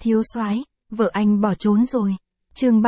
Thiếu soái, vợ anh bỏ trốn rồi. Chương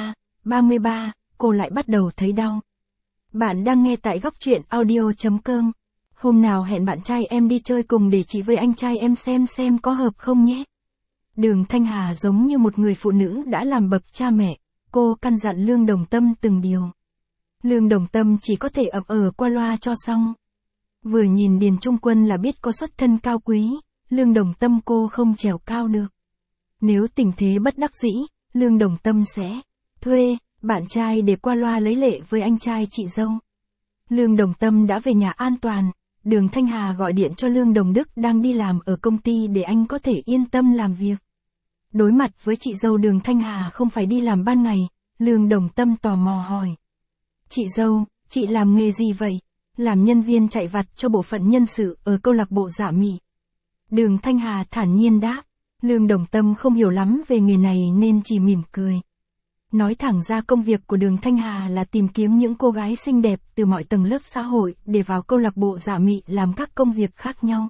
33, cô lại bắt đầu thấy đau. Bạn đang nghe tại góc truyện audio.com. Hôm nào hẹn bạn trai em đi chơi cùng để chị với anh trai em xem có hợp không nhé. Đường Thanh Hà giống như một người phụ nữ đã làm bậc cha mẹ, cô căn dặn Lương Đồng Tâm từng điều. Lương Đồng Tâm chỉ có thể ậm qua loa cho xong. Vừa nhìn Điền Trung Quân là biết có xuất thân cao quý, Lương Đồng Tâm cô không trèo cao được. Nếu tình thế bất đắc dĩ, Lương Đồng Tâm sẽ thuê bạn trai để qua loa lấy lệ với anh trai chị dâu. Lương Đồng Tâm đã về nhà an toàn, Đường Thanh Hà gọi điện cho Lương Đồng Đức đang đi làm ở công ty để anh có thể yên tâm làm việc. Đối mặt với chị dâu Đường Thanh Hà không phải đi làm ban ngày, Lương Đồng Tâm tò mò hỏi. Chị dâu, chị làm nghề gì vậy? Làm nhân viên chạy vặt cho bộ phận nhân sự ở câu lạc bộ Dạ Mị. Đường Thanh Hà thản nhiên đáp. Lương Đồng Tâm không hiểu lắm về nghề này nên chỉ mỉm cười. Nói thẳng ra công việc của Đường Thanh Hà là tìm kiếm những cô gái xinh đẹp từ mọi tầng lớp xã hội để vào câu lạc bộ Dạ Mị làm các công việc khác nhau.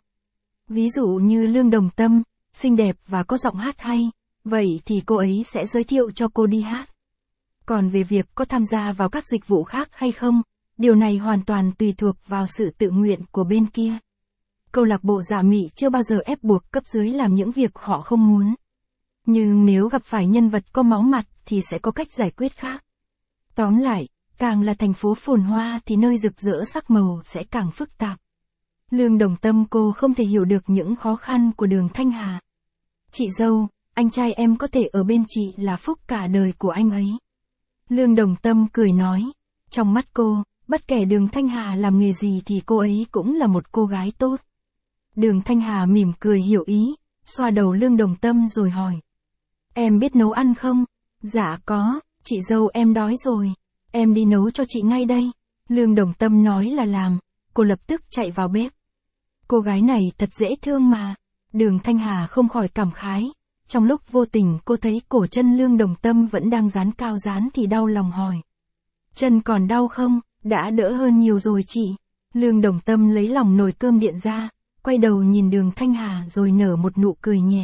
Ví dụ như Lương Đồng Tâm, xinh đẹp và có giọng hát hay, vậy thì cô ấy sẽ giới thiệu cho cô đi hát. Còn về việc có tham gia vào các dịch vụ khác hay không, điều này hoàn toàn tùy thuộc vào sự tự nguyện của bên kia. Câu lạc bộ Dạ Mị chưa bao giờ ép buộc cấp dưới làm những việc họ không muốn. Nhưng nếu gặp phải nhân vật có máu mặt thì sẽ có cách giải quyết khác. Tóm lại, càng là thành phố phồn hoa thì nơi rực rỡ sắc màu sẽ càng phức tạp. Lương Đồng Tâm cô không thể hiểu được những khó khăn của Đường Thanh Hà. Chị dâu, anh trai em có thể ở bên chị là phúc cả đời của anh ấy. Lương Đồng Tâm cười nói. Trong mắt cô, bất kể Đường Thanh Hà làm nghề gì thì cô ấy cũng là một cô gái tốt. Đường Thanh Hà mỉm cười hiểu ý, xoa đầu Lương Đồng Tâm rồi hỏi. Em biết nấu ăn không? Dạ có, chị dâu em đói rồi. Em đi nấu cho chị ngay đây. Lương Đồng Tâm nói là làm, cô lập tức chạy vào bếp. Cô gái này thật dễ thương mà. Đường Thanh Hà không khỏi cảm khái. Trong lúc vô tình cô thấy cổ chân Lương Đồng Tâm vẫn đang dán cao dán thì đau lòng hỏi. Chân còn đau không? Đã đỡ hơn nhiều rồi chị. Lương Đồng Tâm lấy lòng nồi cơm điện ra, quay đầu nhìn Đường Thanh Hà rồi nở một nụ cười nhẹ.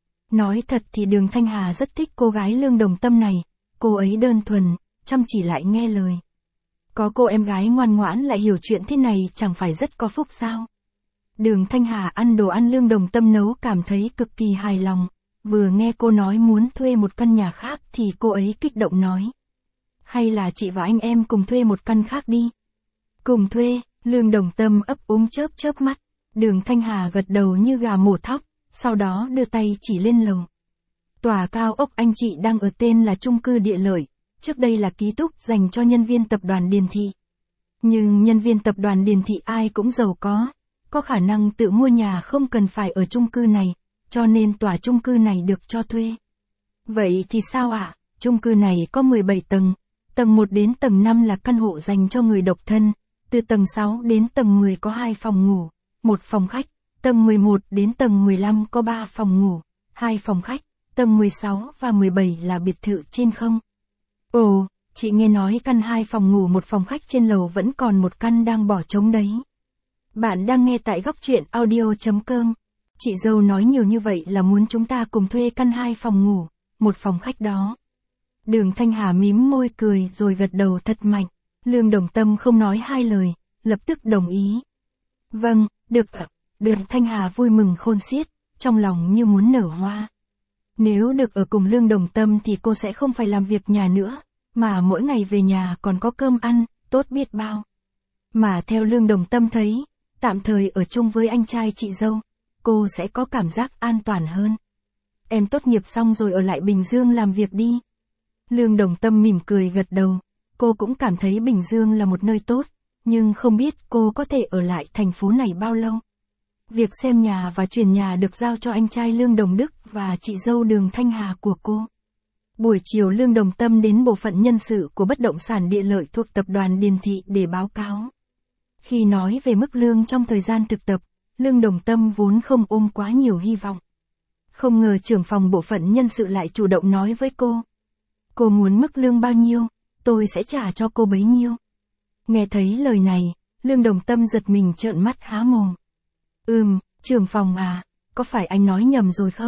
Nói thật thì Đường Thanh Hà rất thích cô gái Lương Đồng Tâm này, cô ấy đơn thuần, chăm chỉ lại nghe lời. Có cô em gái ngoan ngoãn lại hiểu chuyện thế này chẳng phải rất có phúc sao? Đường Thanh Hà ăn đồ ăn Lương Đồng Tâm nấu cảm thấy cực kỳ hài lòng, vừa nghe cô nói muốn thuê một căn nhà khác thì cô ấy kích động nói. Hay là chị và anh em cùng thuê một căn khác đi? Cùng thuê, Lương Đồng Tâm ấp úng chớp mắt. Đường Thanh Hà gật đầu như gà mổ thóc, sau đó đưa tay chỉ lên lầu. Tòa cao ốc anh chị đang ở tên là chung cư Địa Lợi, trước đây là ký túc dành cho nhân viên tập đoàn Điền Thị. Nhưng nhân viên tập đoàn Điền Thị ai cũng giàu có khả năng tự mua nhà không cần phải ở chung cư này, cho nên tòa chung cư này được cho thuê. Vậy thì sao ạ? Chung cư này có 17 tầng, tầng 1 đến tầng 5 là căn hộ dành cho người độc thân, từ tầng 6 đến tầng 10 có 2 phòng ngủ, 1 phòng khách, tầng 11 đến tầng 15 có 3 phòng ngủ, 2 phòng khách, tầng 16 và 17 là biệt thự trên không. Ồ, chị nghe nói căn 2 phòng ngủ 1 phòng khách trên lầu vẫn còn một căn đang bỏ trống đấy. Bạn đang nghe tại góc truyện audio.com. Chị dâu nói nhiều như vậy là muốn chúng ta cùng thuê căn 2 phòng ngủ, 1 phòng khách đó. Đường Thanh Hà mím môi cười rồi gật đầu thật mạnh. Lương Đồng Tâm không nói hai lời, lập tức đồng ý. Vâng, được ạ. Đường Thanh Hà vui mừng khôn xiết, trong lòng như muốn nở hoa. Nếu được ở cùng Lương Đồng Tâm thì cô sẽ không phải làm việc nhà nữa, mà mỗi ngày về nhà còn có cơm ăn, tốt biết bao. Mà theo Lương Đồng Tâm thấy, tạm thời ở chung với anh trai chị dâu, cô sẽ có cảm giác an toàn hơn. Em tốt nghiệp xong rồi ở lại Bình Dương làm việc đi. Lương Đồng Tâm mỉm cười gật đầu, cô cũng cảm thấy Bình Dương là một nơi tốt, nhưng không biết cô có thể ở lại thành phố này bao lâu. Việc xem nhà và chuyển nhà được giao cho anh trai Lương Đồng Đức và chị dâu Đường Thanh Hà của cô. Buổi chiều Lương Đồng Tâm đến bộ phận nhân sự của bất động sản Địa Lợi thuộc tập đoàn Điền Thị để báo cáo. Khi nói về mức lương trong thời gian thực tập, Lương Đồng Tâm vốn không ôm quá nhiều hy vọng. Không ngờ trưởng phòng bộ phận nhân sự lại chủ động nói với cô. Cô muốn mức lương bao nhiêu, tôi sẽ trả cho cô bấy nhiêu. Nghe thấy lời này, Lương Đồng Tâm giật mình trợn mắt há mồm. Trưởng phòng à, có phải anh nói nhầm rồi không?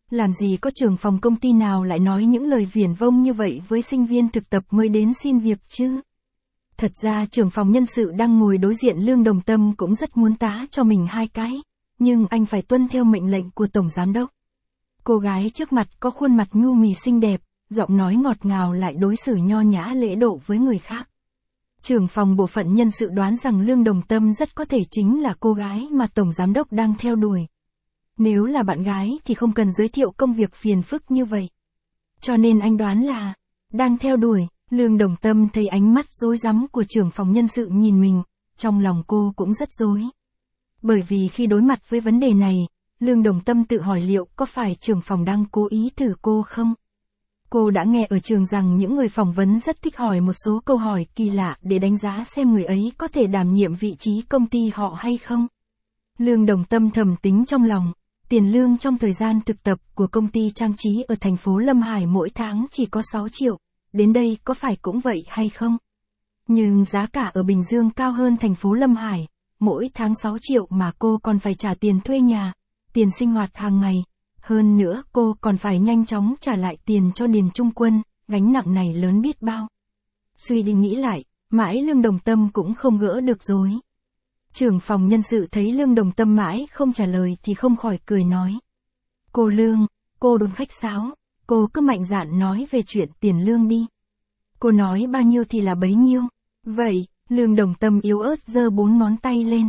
Làm gì có trưởng phòng công ty nào lại nói những lời viển vông như vậy với sinh viên thực tập mới đến xin việc chứ? Thật ra trưởng phòng nhân sự đang ngồi đối diện Lương Đồng Tâm cũng rất muốn tá cho mình 2 cái, nhưng anh phải tuân theo mệnh lệnh của tổng giám đốc. Cô gái trước mặt có khuôn mặt nhu mì xinh đẹp, giọng nói ngọt ngào lại đối xử nho nhã lễ độ với người khác. Trưởng phòng bộ phận nhân sự đoán rằng Lương Đồng Tâm rất có thể chính là cô gái mà tổng giám đốc đang theo đuổi. Nếu là bạn gái thì không cần giới thiệu công việc phiền phức như vậy. Cho nên anh đoán là đang theo đuổi. Lương Đồng Tâm thấy ánh mắt rối rắm của trưởng phòng nhân sự nhìn mình, trong lòng cô cũng rất rối. Bởi vì khi đối mặt với vấn đề này, Lương Đồng Tâm tự hỏi liệu có phải trưởng phòng đang cố ý thử cô không? Cô đã nghe ở trường rằng những người phỏng vấn rất thích hỏi một số câu hỏi kỳ lạ để đánh giá xem người ấy có thể đảm nhiệm vị trí công ty họ hay không. Lương Đồng Tâm thầm tính trong lòng, tiền lương trong thời gian thực tập của công ty trang trí ở thành phố Lâm Hải mỗi tháng chỉ có 6 triệu. Đến đây có phải cũng vậy hay không? Nhưng giá cả ở Bình Dương cao hơn thành phố Lâm Hải, mỗi tháng 6 triệu mà cô còn phải trả tiền thuê nhà, tiền sinh hoạt hàng ngày. Hơn nữa cô còn phải nhanh chóng trả lại tiền cho Điền Trung Quân, gánh nặng này lớn biết bao. Suy đi nghĩ lại, mãi Lương Đồng Tâm cũng không gỡ được rối. Trưởng phòng nhân sự thấy Lương Đồng Tâm mãi không trả lời thì không khỏi cười nói. Cô Lương, cô đừng khách sáo, cô cứ mạnh dạn nói về chuyện tiền lương đi. Cô nói bao nhiêu thì là bấy nhiêu. Vậy, Lương Đồng Tâm yếu ớt giơ 4 ngón tay lên.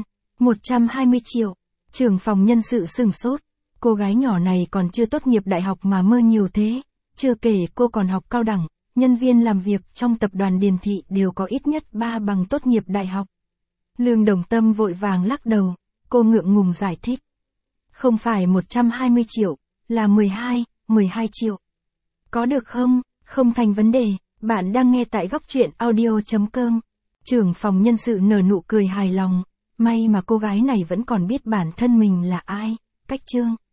120 triệu. Trưởng phòng nhân sự sửng sốt. Cô gái nhỏ này còn chưa tốt nghiệp đại học mà mơ nhiều thế. Chưa kể cô còn học cao đẳng. Nhân viên làm việc trong tập đoàn Điền Thị đều có ít nhất 3 bằng tốt nghiệp đại học. Lương Đồng Tâm vội vàng lắc đầu. Cô ngượng ngùng giải thích. Không phải 120 triệu, là 12 triệu. Có được không? Không thành vấn đề. Bạn đang nghe tại góc truyện audio.com. Trưởng phòng nhân sự nở nụ cười hài lòng. May mà cô gái này vẫn còn biết bản thân mình là ai. Cách chương.